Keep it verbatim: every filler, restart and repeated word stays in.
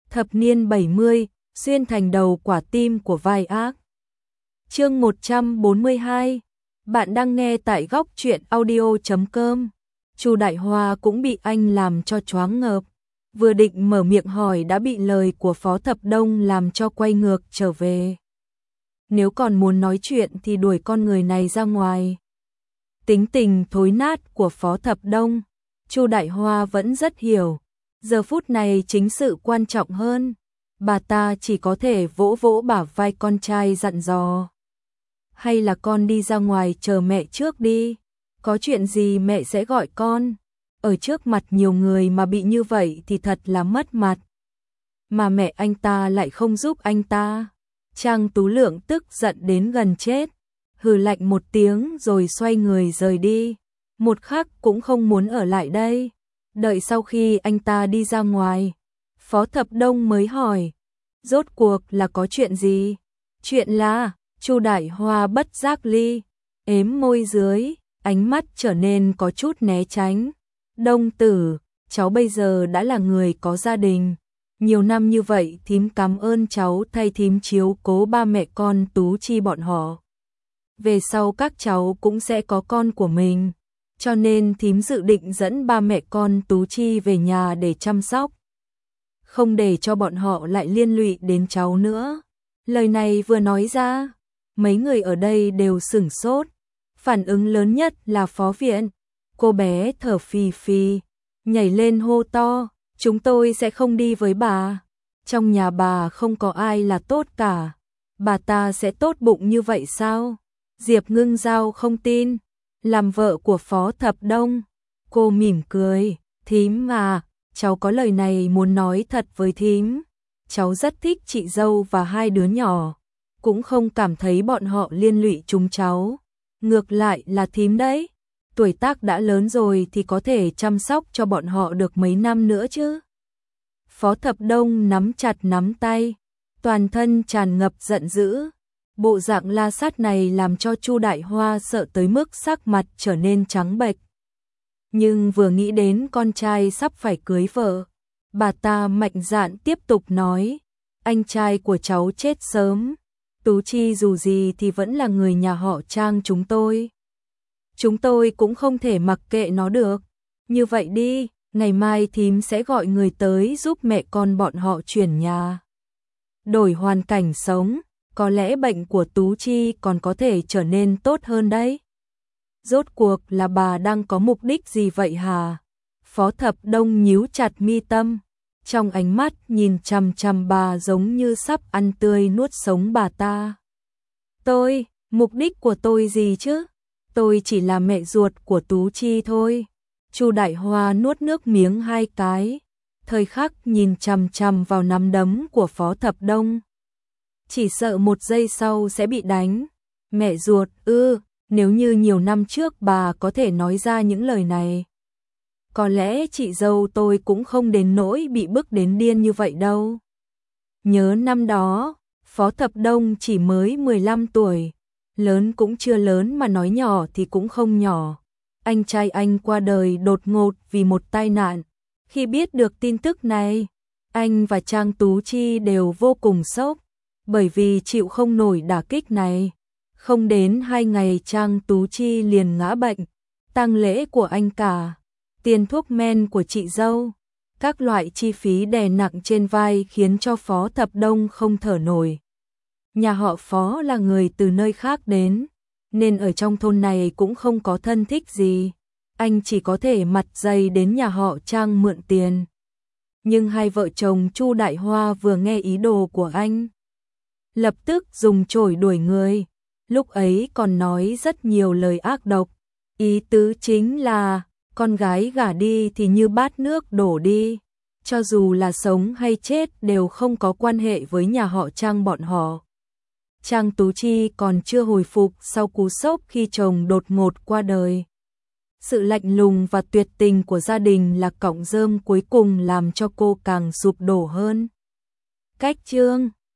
Thập niên bảy mươi, xuyên thành đầu quả tim của vai ác. Chương một trăm bốn mươi hai. Bạn đang nghe tại góc truyện audio chấm com. Chu Đại Hoa cũng bị anh làm cho choáng ngợp, vừa định mở miệng hỏi đã bị lời của Phó Thập Đông làm cho quay ngược trở về. Nếu còn muốn nói chuyện thì đuổi con người này ra ngoài. Tính tình thối nát của Phó Thập Đông, Chu Đại Hoa vẫn rất hiểu. Giờ phút này chính sự quan trọng hơn. Bà ta chỉ có thể vỗ vỗ bả vai con trai dặn dò. Hay là con đi ra ngoài chờ mẹ trước đi. Có chuyện gì mẹ sẽ gọi con. Ở trước mặt nhiều người mà bị như vậy thì thật là mất mặt. Mà mẹ anh ta lại không giúp anh ta. Trang Tú Lượng tức giận đến gần chết. Hừ lạnh một tiếng rồi xoay người rời đi. Một khắc cũng không muốn ở lại đây. Đợi sau khi anh ta đi ra ngoài, Phó Thập Đông mới hỏi, rốt cuộc là có chuyện gì? Chuyện là, Chu Đại Hoa bất giác ly, ếm môi dưới, ánh mắt trở nên có chút né tránh. Đông tử, cháu bây giờ đã là người có gia đình. Nhiều năm như vậy thím cảm ơn cháu thay thím chiếu cố ba mẹ con Tú Chi bọn họ. Về sau các cháu cũng sẽ có con của mình. Cho nên thím dự định dẫn ba mẹ con Tú Chi về nhà để chăm sóc. Không để cho bọn họ lại liên lụy đến cháu nữa. Lời này vừa nói ra, mấy người ở đây đều sửng sốt. Phản ứng lớn nhất là Phó Viện. Cô bé thở phì phì, nhảy lên hô to, chúng tôi sẽ không đi với bà. Trong nhà bà không có ai là tốt cả. Bà ta sẽ tốt bụng như vậy sao? Diệp Ngưng Giao không tin. Làm vợ của Phó Thập Đông, cô mỉm cười, thím à, cháu có lời này muốn nói thật với thím. Cháu rất thích chị dâu và hai đứa nhỏ, cũng không cảm thấy bọn họ liên lụy chúng cháu. Ngược lại là thím đấy, tuổi tác đã lớn rồi thì có thể chăm sóc cho bọn họ được mấy năm nữa chứ. Phó Thập Đông nắm chặt nắm tay, toàn thân tràn ngập giận dữ. Bộ dạng la sát này làm cho Chu Đại Hoa sợ tới mức sắc mặt trở nên trắng bệch. Nhưng vừa nghĩ đến con trai sắp phải cưới vợ, bà ta mạnh dạn tiếp tục nói, anh trai của cháu chết sớm, Tú Chi dù gì thì vẫn là người nhà họ Trang chúng tôi. Chúng tôi cũng không thể mặc kệ nó được. Như vậy đi, ngày mai thím sẽ gọi người tới giúp mẹ con bọn họ chuyển nhà. Đổi hoàn cảnh sống. Có lẽ bệnh của Tú Chi còn có thể trở nên tốt hơn đấy. Rốt cuộc là bà đang có mục đích gì vậy hả? Phó Thập Đông nhíu chặt mi tâm, trong ánh mắt nhìn chằm chằm bà giống như sắp ăn tươi nuốt sống bà ta. Tôi, mục đích của tôi gì chứ? Tôi chỉ là mẹ ruột của Tú Chi thôi. Chu Đại Hoa nuốt nước miếng hai cái, thời khắc nhìn chằm chằm vào nắm đấm của Phó Thập Đông. Chỉ sợ một giây sau sẽ bị đánh. Mẹ ruột, ư, nếu như nhiều năm trước bà có thể nói ra những lời này. Có lẽ chị dâu tôi cũng không đến nỗi bị bức đến điên như vậy đâu. Nhớ năm đó, Phó Thập Đông chỉ mới mười lăm tuổi, lớn cũng chưa lớn mà nói nhỏ thì cũng không nhỏ. Anh trai anh qua đời đột ngột vì một tai nạn. Khi biết được tin tức này, anh và Trang Tú Chi đều vô cùng sốc. Bởi vì chịu không nổi đả kích này, không đến hai ngày Trang Tú Chi liền ngã bệnh, tang lễ của anh cả, tiền thuốc men của chị dâu, các loại chi phí đè nặng trên vai khiến cho Phó Thập Đông không thở nổi. Nhà họ Phó là người từ nơi khác đến, nên ở trong thôn này cũng không có thân thích gì, anh chỉ có thể mặt dày đến nhà họ Trang mượn tiền. Nhưng hai vợ chồng Chu Đại Hoa vừa nghe ý đồ của anh, lập tức dùng chổi đuổi người, lúc ấy còn nói rất nhiều lời ác độc, ý tứ chính là, con gái gả đi thì như bát nước đổ đi, cho dù là sống hay chết đều không có quan hệ với nhà họ Trang bọn họ. Trang Tú Chi còn chưa hồi phục sau cú sốc khi chồng đột ngột qua đời. Sự lạnh lùng và tuyệt tình của gia đình là cọng rơm cuối cùng làm cho cô càng sụp đổ hơn. Cách chương